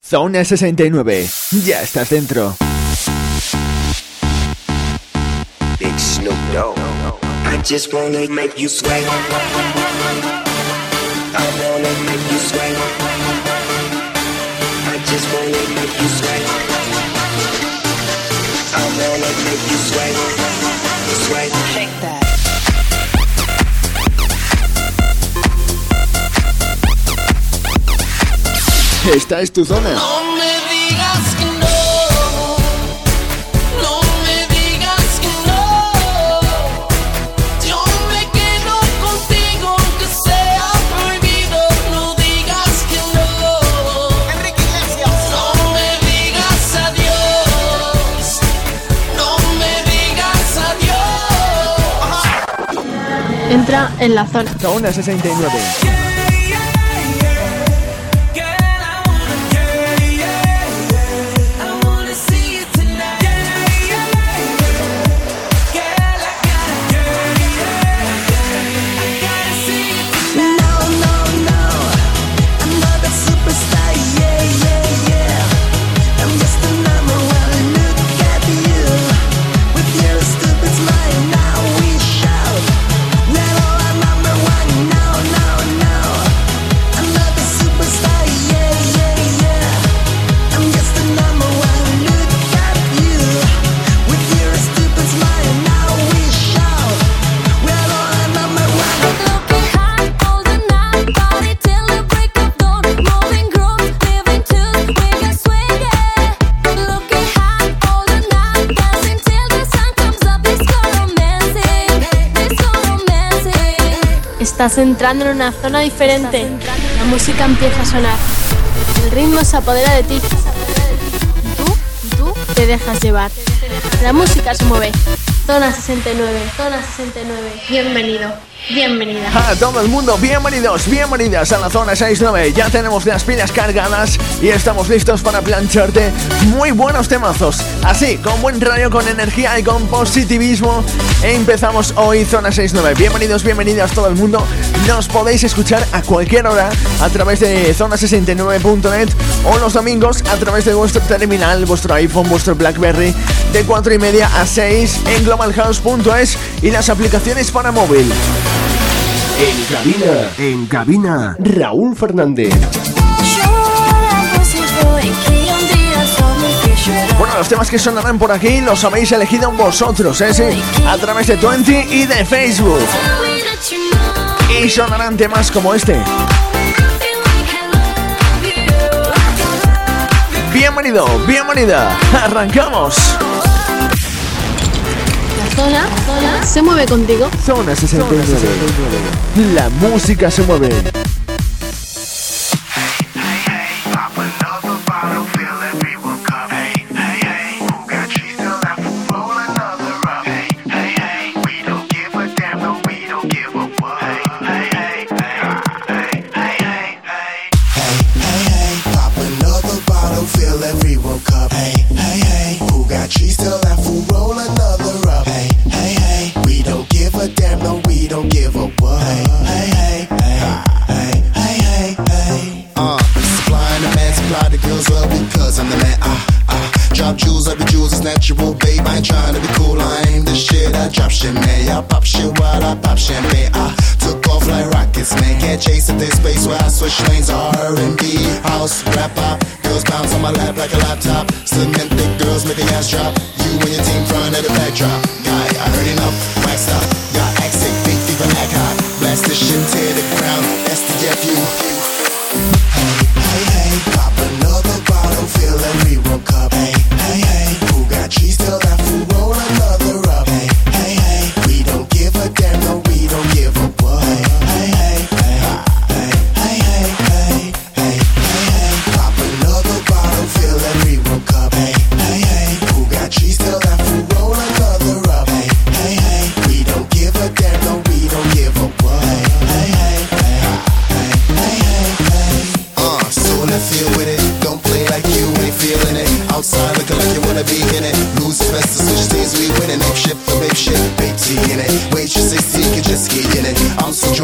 Zona 69, ya estás dentro. Big Snoop Dogg. I just wanna make you sweat. I wanna make you sweat. I just wanna make you sweat. I wanna make you sweat. Sweat. Shake that. Esta es tu zona. No me digas que no. No me digas que no. Yo me quedo contigo aunque sea prohibido. No digas que no. Enrique Iglesias. No me digas adiós. No me digas adiós. Entra en la zona. Zona 69. Estás entrando en una zona diferente. La música empieza a sonar. El ritmo se apodera de ti. Tú te dejas llevar. La música se mueve. Zona 69, zona 69. Bienvenido, bienvenida. A todo el mundo, bienvenidos, bienvenidas a la zona 69. Ya tenemos las pilas cargadas y estamos listos para plancharte muy buenos temazos. Así, con buen rollo, con energía y con positivismo. Empezamos hoy zona 69. Bienvenidos, bienvenidas todo el mundo. Nos podéis escuchar a cualquier hora a través de zona69.net o los domingos a través de vuestro terminal, vuestro iPhone, vuestro BlackBerry, de 4:30 a 6 en globalhouse.es y las aplicaciones para móvil. En cabina, Raúl Fernández. Bueno, los temas que sonarán por aquí los habéis elegido vosotros, sí, a través de Twenty y de Facebook. Y sonarán temas como este. Bienvenido, bienvenida, arrancamos. La zona se mueve contigo. Zona 69. La música se mueve.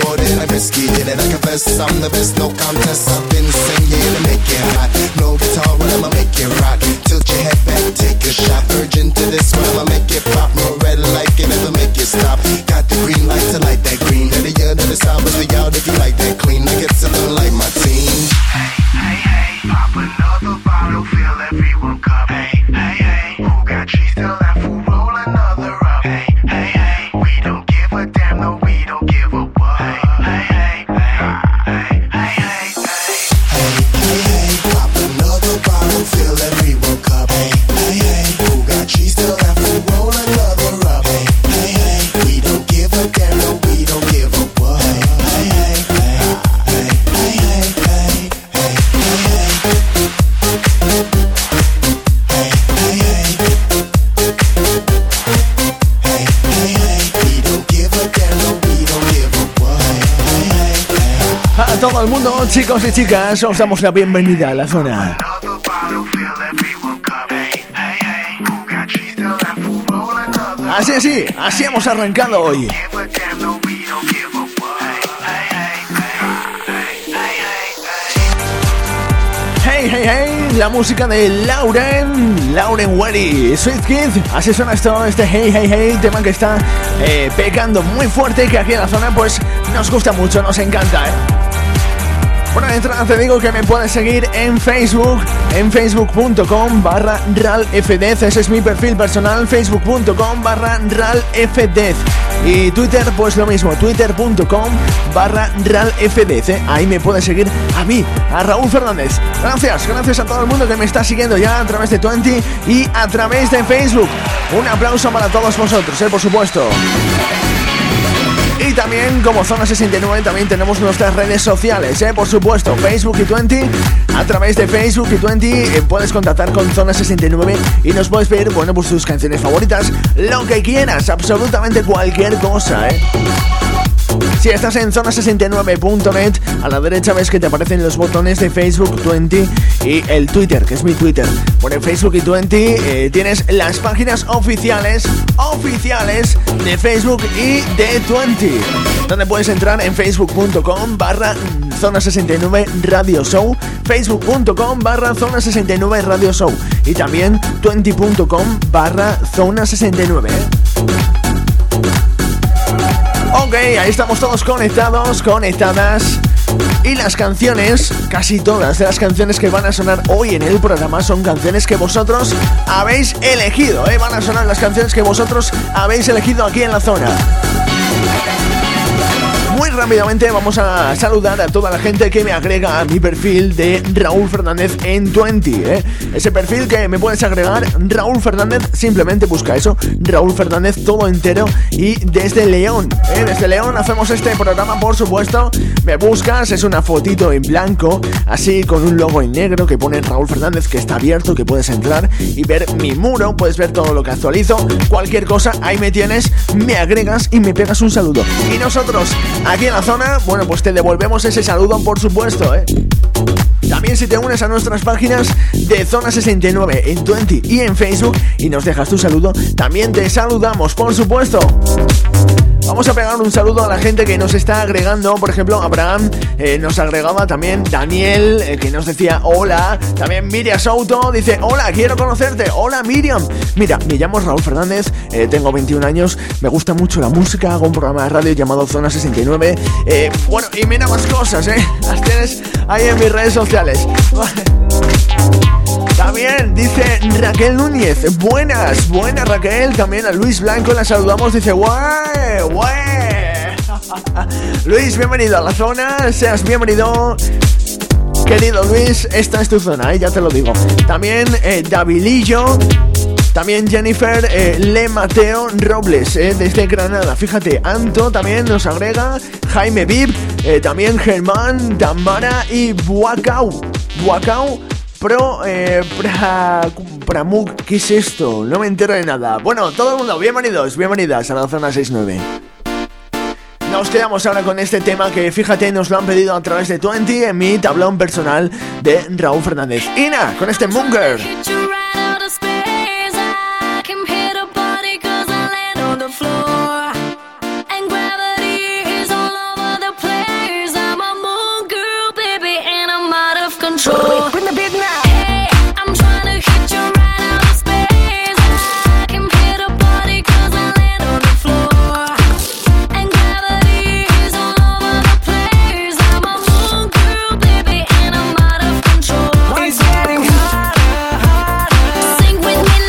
I'm the best, no contest. I've been singing to make it hot. No guitar chicos y chicas, os damos la bienvenida a la zona. Así hemos arrancado hoy. Hey, la música de Lauren Weddy, Sweet Kid. Así suena esto, este hey, tema que está pegando muy fuerte, que aquí en la zona pues nos gusta mucho, nos encanta, Bueno, de entrada te digo que me puedes seguir en Facebook, en facebook.com/ralfdez, ese es mi perfil personal, facebook.com/ralfdez. Y Twitter, pues lo mismo, twitter.com/ralfdez, ahí me puedes seguir a mí, a Raúl Fernández. Gracias a todo el mundo que me está siguiendo ya a través de Twenty y a través de Facebook. Un aplauso para todos vosotros, por supuesto. Y también, como Zona 69, también tenemos nuestras redes sociales, por supuesto, Facebook y Twenty. A través de Facebook y Twenty puedes contactar con Zona 69 y nos puedes pedir, bueno, pues tus canciones favoritas, lo que quieras, absolutamente cualquier cosa, Si estás en zona69.net, a la derecha ves que te aparecen los botones de Facebook, Twenty y el Twitter, que es mi Twitter. Bueno, en Facebook y Twenty tienes las páginas oficiales de Facebook y de Twenty, donde puedes entrar en facebook.com/Zona69 Radio Show, facebook.com/Zona69 Radio Show y también twenty.com/Zona69. Ok, ahí estamos todos conectados, conectadas. Y las canciones, casi todas de las canciones que van a sonar hoy en el programa son canciones que vosotros habéis elegido, Van a sonar las canciones que vosotros habéis elegido aquí en la zona. Muy rápidamente vamos a saludar a toda la gente que me agrega a mi perfil de Raúl Fernández en Twenty, Ese perfil que me puedes agregar, Raúl Fernández, simplemente busca eso, Raúl Fernández todo entero y desde León, Desde León hacemos este programa, por supuesto. Me buscas, es una fotito en blanco, así con un logo en negro que pone Raúl Fernández, que está abierto, que puedes entrar y ver mi muro, puedes ver todo lo que actualizo, cualquier cosa, ahí me tienes, me agregas y me pegas un saludo. Y nosotros, aquí en la zona, bueno, pues te devolvemos ese saludo, por supuesto, También si te unes a nuestras páginas de Zona 69 en Twenty y en Facebook y nos dejas tu saludo, también te saludamos, por supuesto. Vamos a pegar un saludo a la gente que nos está agregando. Por ejemplo, Abraham nos agregaba, también Daniel, que nos decía hola. También Miriam Souto dice hola, quiero conocerte. Hola Miriam. Mira, me llamo Raúl Fernández, tengo 21 años, me gusta mucho la música, hago un programa de radio llamado Zona 69. Bueno, y mira más cosas, las tienes ahí en mis redes sociales. También dice Raquel Núñez, buenas Raquel. También a Luis Blanco la saludamos, dice ¡Wey! Luis, bienvenido a la zona, seas bienvenido. Querido Luis, esta es tu zona, ya te lo digo. También Davilillo. También Jennifer Le Mateo Robles, desde Granada. Fíjate, Anto también nos agrega. Jaime Vip, también Germán, Tamara y Buacau Pramuk, ¿qué es esto? No me entero de nada. Bueno, todo el mundo, bienvenidas a la Zona 69. Nos quedamos ahora con este tema que, fíjate, nos lo han pedido a través de Twenty en mi tablón personal de Raúl Fernández. Ina, con este Munger. Bring the beat now. Hey, I'm trying to hit you right out of space. I can hit a body 'cause I land on the floor. And gravity is all over the place. I'm a moon girl, baby, and I'm out of control. It's getting harder. Sing with me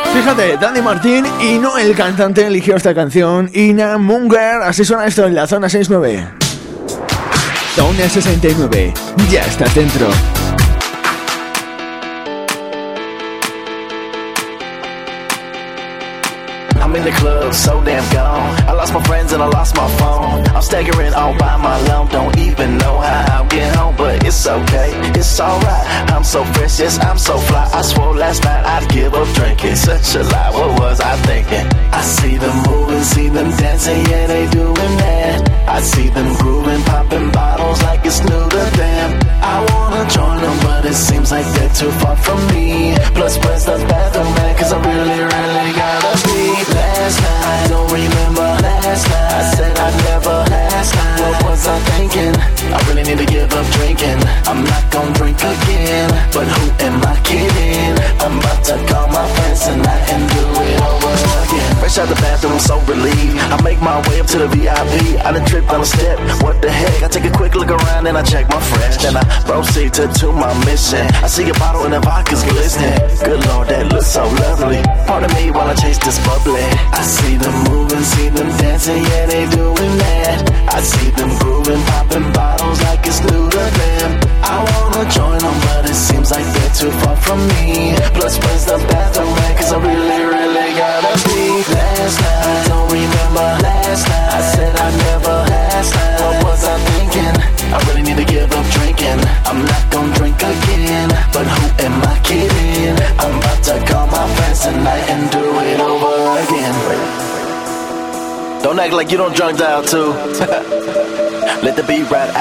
Fíjate, Dani Martín y no el cantante eligió esta canción. Ina Munger, así suena esto en la zona 69. Zona 69, ya estás dentro. I'm in the club, so damn gone. I lost my friends and I lost my phone. I'm staggering all by my alone. Don't even know how I'll get home, but it's okay, it's alright. I'm so fresh, yes, I'm so fly. I swore last night I'd give up drinking. Such a lie, what was I thinking? I see them moving, see them dancing, yeah, they doing that. I see them grooving, popping bottles like it's new to them. I wanna join them, but it seems like they're too far from me. Plus, where's the bathroom at? Cause I really gotta be. Last night, I don't remember last night. I said I'd never last night. What was I thinking? I really need to give up drinking. I'm not gonna drink again, but who am I kidding? I'm about to call my friends tonight and do it over again. Fresh out the bathroom, I'm so relieved. I make my way up to the VIP. I done tripped on a step, what the heck? I take a quick look around and I check my fresh. Then I proceed to my mission. I see a bottle and the vodka's glistening. Good Lord, that looks so lovely. Pardon me while I chase this bubbly. I see them moving, see them dancing, yeah, they doing that. I see them grooving, popping bottles like it's new to them. I wanna join them, but it seems like they're too far from me. Plus, where's the bathroom at? Cause I really gotta be. Last night, I don't remember last night. I said I'd never last night. What was I thinking? I really need to give up drinking. I'm not gonna drink again, but who am I kidding? I'm about to call my friends tonight and do it over again. Don't act like you don't drunk dial too. Let the beat ride.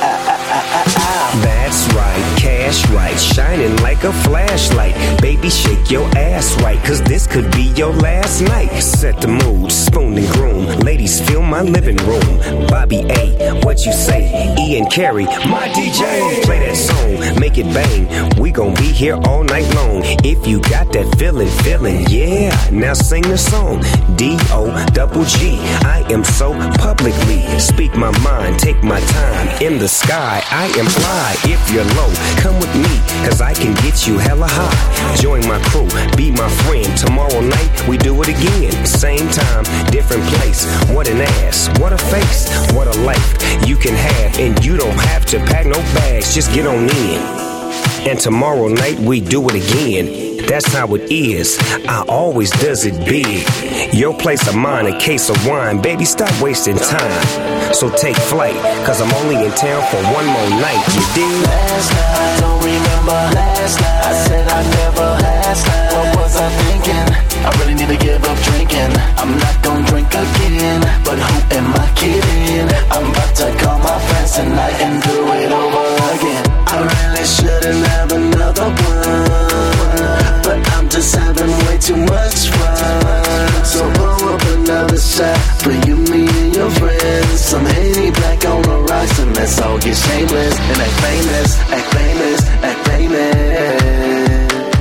That's right, cash right, shining like a flashlight. Baby, shake your ass right, cause this could be your last night. Set the mood, spoon and groom. Ladies, fill my living room. Bobby A, what you say? Ian Carey, my DJ. Play that song, make it bang. We gon' be here all night long. If you got that feeling, yeah. Now sing the song. D-O-double-G. I am so publicly. Speak my mind, take my time. In the sky, I am fly. If you're low, come with me, cause I can get you hella high. Join my crew, be my friend. Tomorrow night, we do it again. Same time, different place. What an ass, what a face, what a life you can have. And you don't have to pack no bags, just get on in. And tomorrow night, we do it again. That's how it is, I always does it big. Your place of mine, a case of wine. Baby, stop wasting time. So take flight, cause I'm only in town for one more night, you dig? Last night, I don't remember last night. I said I'd never last night. What was I thinking? I really need to give up drinking. I'm not gonna drink again, but who am I kidding? I'm about to call my friends tonight and do it over again. I really shouldn't have another one, but I'm just having way too much fun. So pull up another shot for you, me, and your friends. Some Henny Black on the rocks, and let's all get shameless and act famous, act famous, act famous.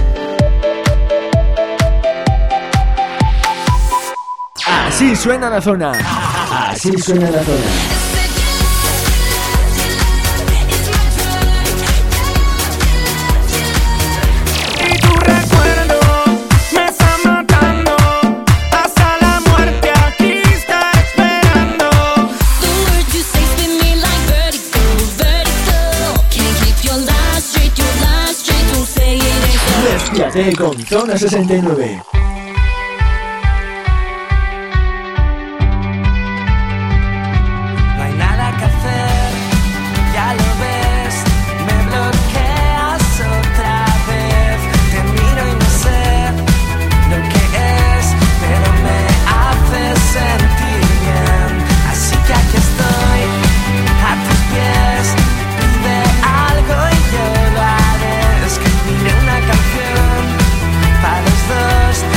Así suena la zona. Así suena la zona. Despídate con Zona 69. No hay nada que hacer, ya lo ves, me bloqueas otra vez. Te miro y no sé lo que es, pero me hace sentir bien. Así que aquí estoy, a tus pies, pide algo y yo lo haré. Escribiré una canción para los dos.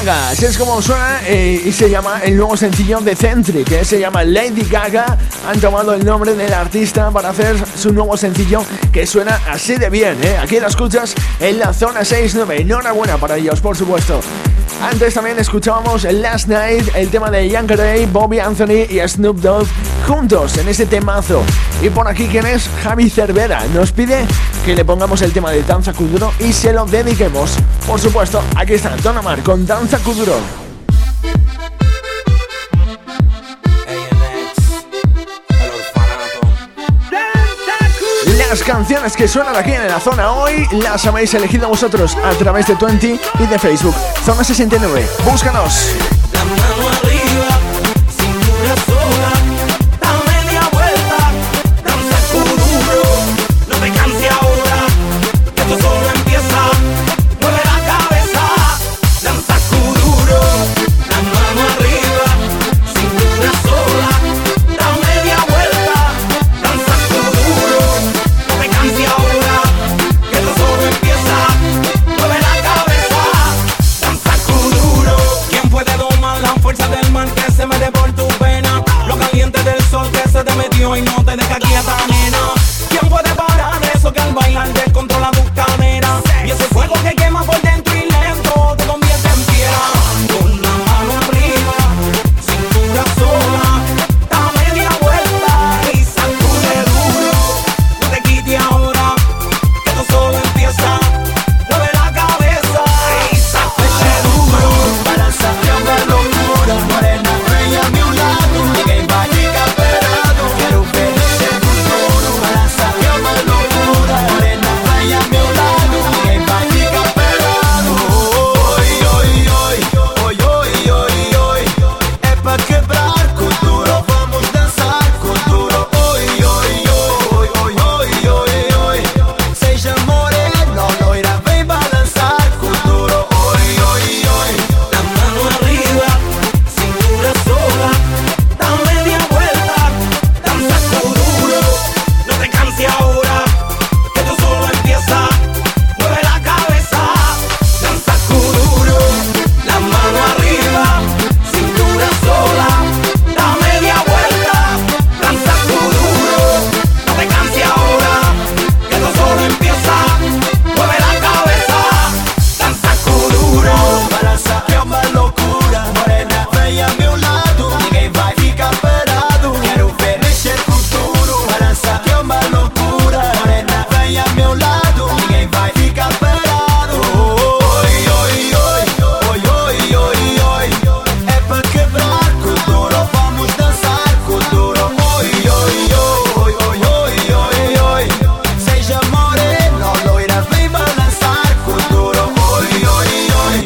Gaga, así es como suena y se llama el nuevo sencillo de Centric, que se llama Lady Gaga. Han tomado el nombre del artista para hacer su nuevo sencillo que suena así de bien, ¿eh? Aquí lo escuchas en la zona 69. Enhorabuena para ellos, por supuesto. Antes también escuchábamos Last Night, el tema de Young Ray, Bobby Anthony y Snoop Dogg juntos en ese temazo. Y por aquí, ¿quién es? Javi Cervera nos pide que le pongamos el tema de Danza Kuduro y se lo dediquemos. Por supuesto, aquí está Don Omar con Danza Kuduro. Las canciones que suenan aquí en la zona hoy las habéis elegido vosotros a través de 20 y de Facebook. Zona 69, búscanos. La mano arriba, cintura sola, da media vuelta, danza kuduro, no te canses ahora, que esto solo empieza, mueve la cabeza, danza kuduro, la mano arriba, cintura sola, da media vuelta, danza kuduro, no te canses ahora, que esto solo empieza, mueve la cabeza, danza kuduro. ¿Quién puede domar la fuerza del mar que se mete por tu pena? Lo caliente del sol que se te metió y no te deja quieta, nena. ¿Quién puede parar eso que al bailar descontrola tus caderas? Y ese fuego que quema por dentro y lento te convierte en piedra. Con la mano arriba, cintura sola, da media vuelta y sacude duro. No te quites ahora, que esto solo empieza. Mueve la cabeza y sacude duro. Para sacar una locura, morena, rey a mi lado. Ninguém vai ficar parado. Quero ver esse futuro. Para sacar uma loucura, morena, rey a meu lado. Ninguém vai ficar parado. Oi, oi, oi, oi, oi, oi, oi. É pra quebrar cultura, vamos dançar cultura. Oi, oi, oi, oi, oi, oi, oi. Seja morena, loira, vem balançar cultura. Oi, oi, oi. La mano arriba, cintura sola, da media vuelta, danza kuduro. No te canses ahora, que esto solo empieza. Mueve la cabeza, danza kuduro. La mano arriba, cintura sola, da media vuelta, danza kuduro. No te canses ahora, que esto solo empieza. Mueve la cabeza, danza kuduro. Balança é uma loucura, morena, vem a meu lado. Ninguém vai ficar parado. Quero ver mexer com tudo. Balança é uma loucura, morena, vem a meu lado. Ninguém vai ficar parado. Oi, oi, oi, oi, oi, oi, oi. É pra quebrar cultura, vamos dançar cultura. Oi, oi, oi, oi, oi, oi, oi. Seja morena, loira, vem balançar cultura. Oi, oi, oi.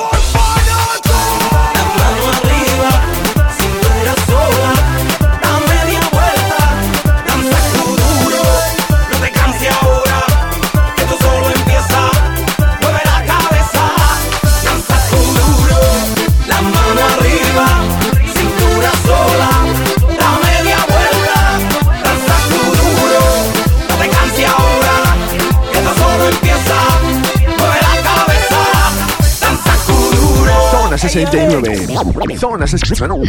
La mano arriba, cintura sola, da media vuelta, danza kuduro. No te canses ahora, que esto solo empieza. Mueve la cabeza, danza kuduro. La mano arriba, cintura sola, da media vuelta, danza kuduro. No te canses ahora, que esto solo empieza. Mueve la cabeza, danza kuduro. Zona 69. Zona 69.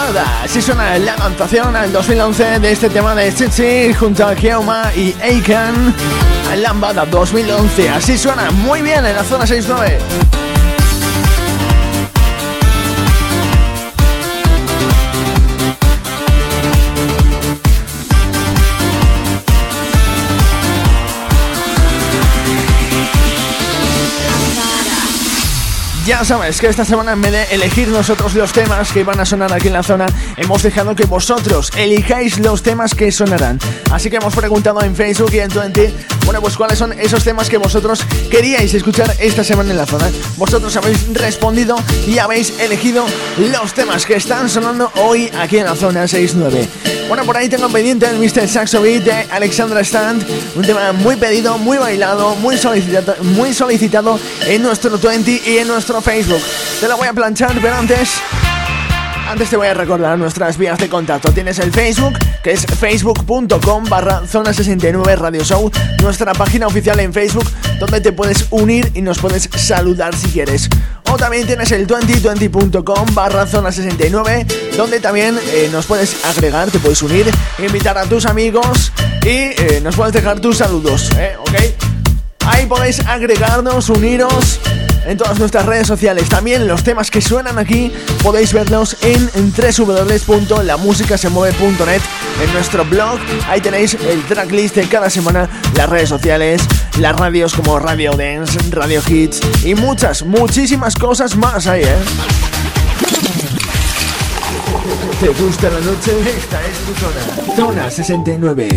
Lambada. Así suena la adaptación al 2011 de este tema de Tsitsi junto a Keoma y Aiken. Lambada 2011. Así suena muy bien en la zona 69. Ya sabes que esta semana, en vez de elegir nosotros los temas que van a sonar aquí en la zona, hemos dejado que vosotros elijáis los temas que sonarán. Así que hemos preguntado en Facebook y en Twenty, bueno, pues cuáles son esos temas que vosotros queríais escuchar esta semana en la zona. Vosotros habéis respondido y habéis elegido los temas que están sonando hoy aquí en la zona 69. Bueno, por ahí tengo pendiente el Mr. Saxo Beat de Alexandra Stand, un tema muy pedido, muy bailado, muy solicitado en nuestro Twenty y en nuestro Facebook. Te lo voy a planchar, pero antes te voy a recordar nuestras vías de contacto. Tienes el Facebook, que es facebook.com/Zona69 Radio Show, nuestra página oficial en Facebook, donde te puedes unir y nos puedes saludar si quieres. O también tienes el 20.com/Zona69, donde también nos puedes agregar, te puedes unir, invitar a tus amigos y nos puedes dejar tus saludos, ¿ok? Ahí podéis agregarnos, uniros en todas nuestras redes sociales. También los temas que suenan aquí podéis verlos en www.lamusicasemueve.net, en nuestro blog. Ahí tenéis el tracklist de cada semana, las redes sociales, las radios como Radio Dance, Radio Hits y muchísimas cosas más ahí, ¿Te gusta la noche? Esta es tu zona. Zona 69.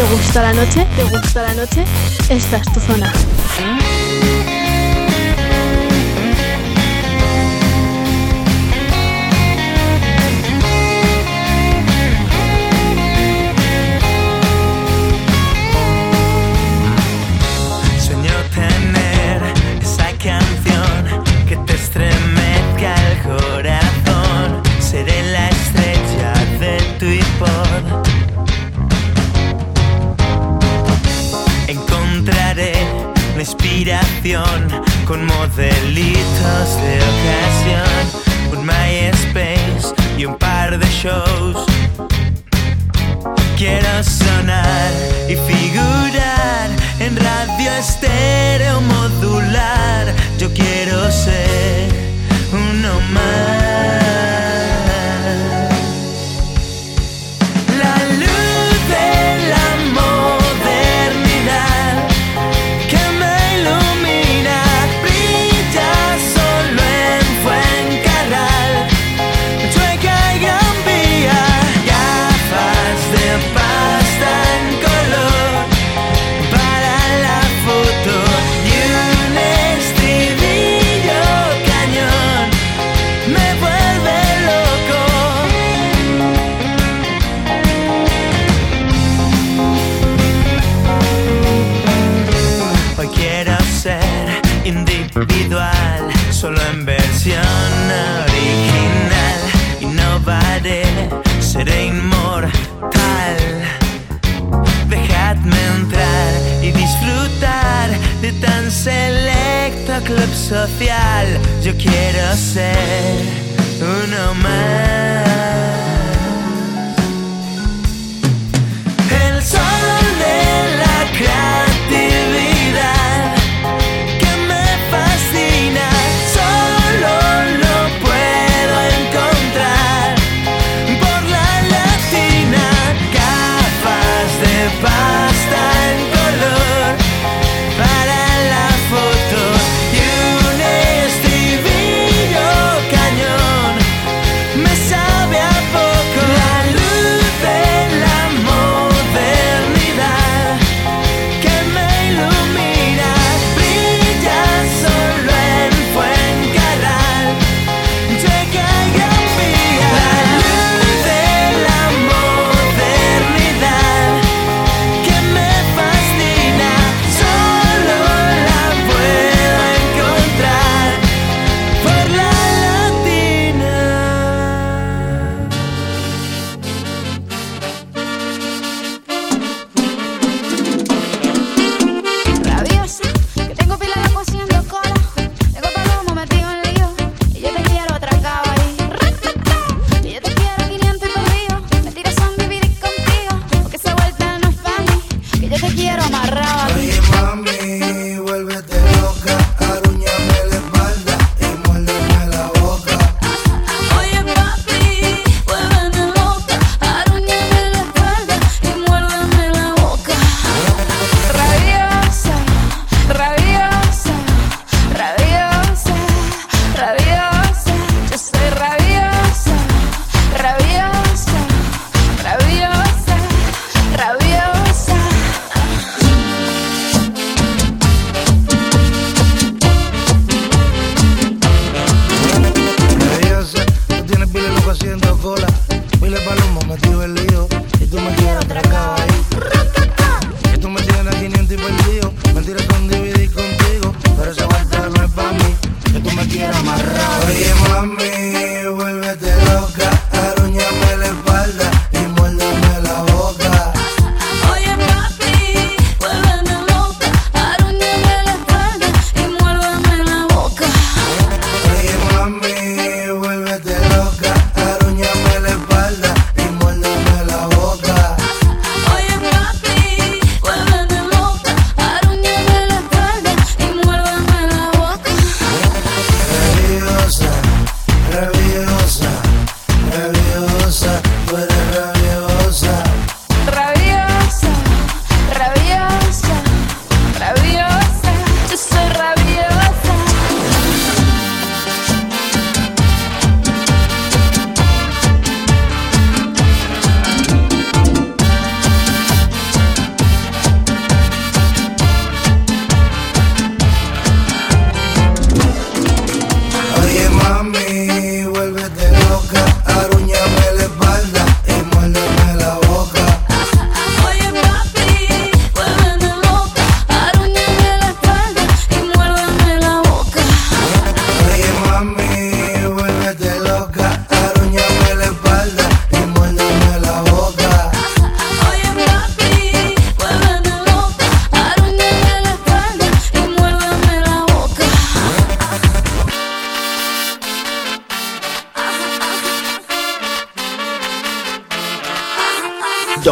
¿Te gusta la noche? ¿Te gusta la noche? Esta es tu zona. Sueño tener esa canción que te estremezca el corazón. Seré la estrella de tu iPod. Encontraré la inspiración con modelitos de ocasión, un MySpace y un par de shows. Quiero sonar y figurar en radio estéreo modular. Yo quiero ser uno más. La luz de la modernidad que me ilumina brilla solo en Fuencarral, Chueca y Gran Vía. Gafas de pasta en color para la foto y un estribillo cañón me vuelve loco. Hoy quiero ser individual, solo en versión original. Innovaré, seré inmortal. Dejadme entrar y disfrutar de tan selecto club social. Yo quiero ser uno más. El sol de la creatividad que me fascina, solo lo puedo encontrar por la latina. Gafas de pasta en color para la foto y un estribillo cañón me sabe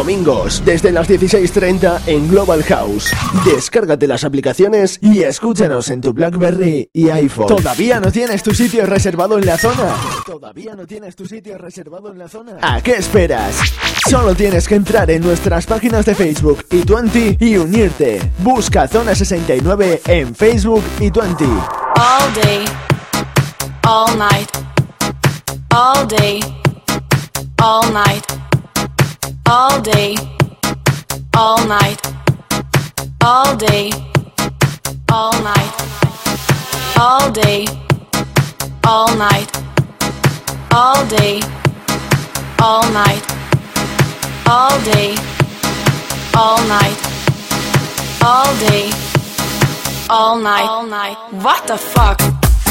domingos desde las 16:30 en Global House. Descárgate las aplicaciones y escúchanos en tu BlackBerry y iPhone. ¿Todavía no tienes tu sitio reservado en la zona? ¿Todavía no tienes tu sitio reservado en la zona? ¿A qué esperas? Solo tienes que entrar en nuestras páginas de Facebook y Twenty y unirte. Busca Zona 69 en Facebook y Twenty. All day, all night, all day, all night, all day, all night, all day, all night, all day, all night, all day, all night, all day, all night, all day, all night, all night. What the fuck?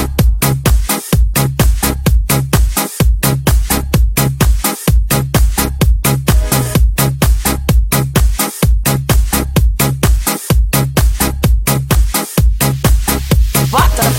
What the?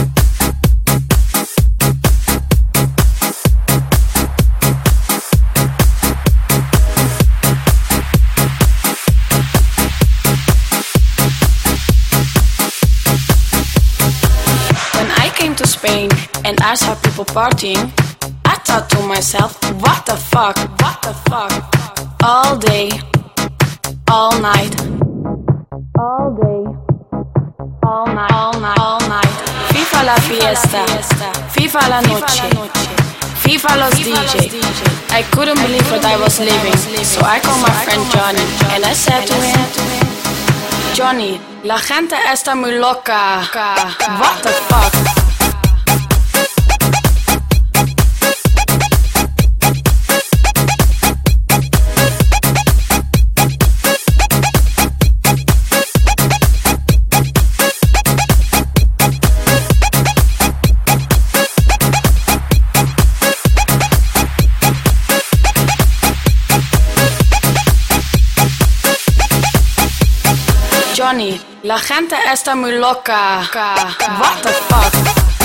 When I came to Spain and I saw people partying, I thought to myself, what the fuck? What the fuck? All day, all night, all day, all night, all night, all night. FIFA la fiesta, FIFA la noche, FIFA los DJ. I couldn't believe what I was living, so I called my friend Johnny and I said to him, Johnny, la gente está muy loca. What the fuck? Johnny, la gente está muy loca. What the fuck?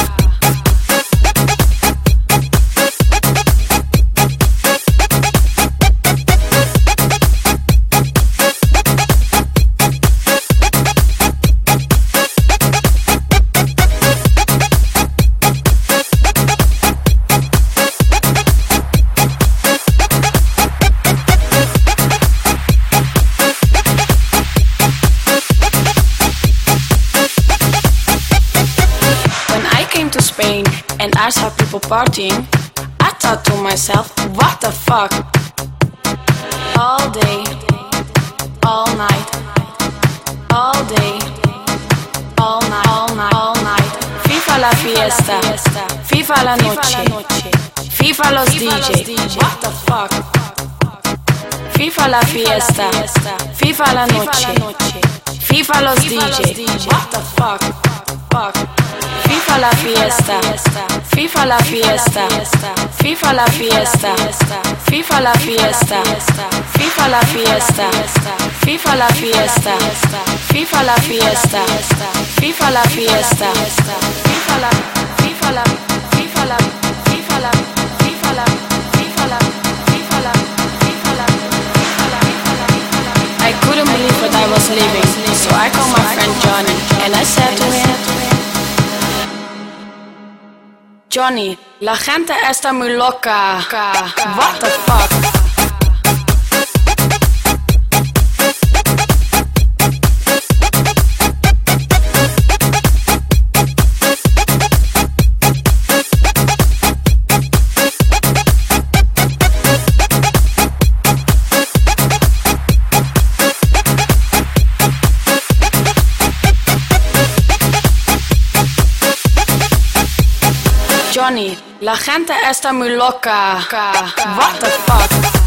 And I saw people partying, I thought to myself, what the fuck? All day, all night, all day, all night, all night, all night. FIFA la fiesta, FIFA la noche, FIFA los DJ. What the fuck? FIFA la fiesta, FIFA la noche, FIFA los DJ. What the fuck? Fuck. FIFA la fiesta, FIFA la fiesta, FIFA la fiesta, FIFA la fiesta, FIFA la fiesta, FIFA la fiesta, FIFA la fiesta, FIFA la fiesta, FIFA la, FIFA la, FIFA la, FIFA la, FIFA la, FIFA la, FIFA la, FIFA la, I couldn't believe what I was living, so I called my friend Johnny and I said to him, Johnny, la gente está muy loca. What the fuck? Johnny, la gente está muy loca. What the fuck?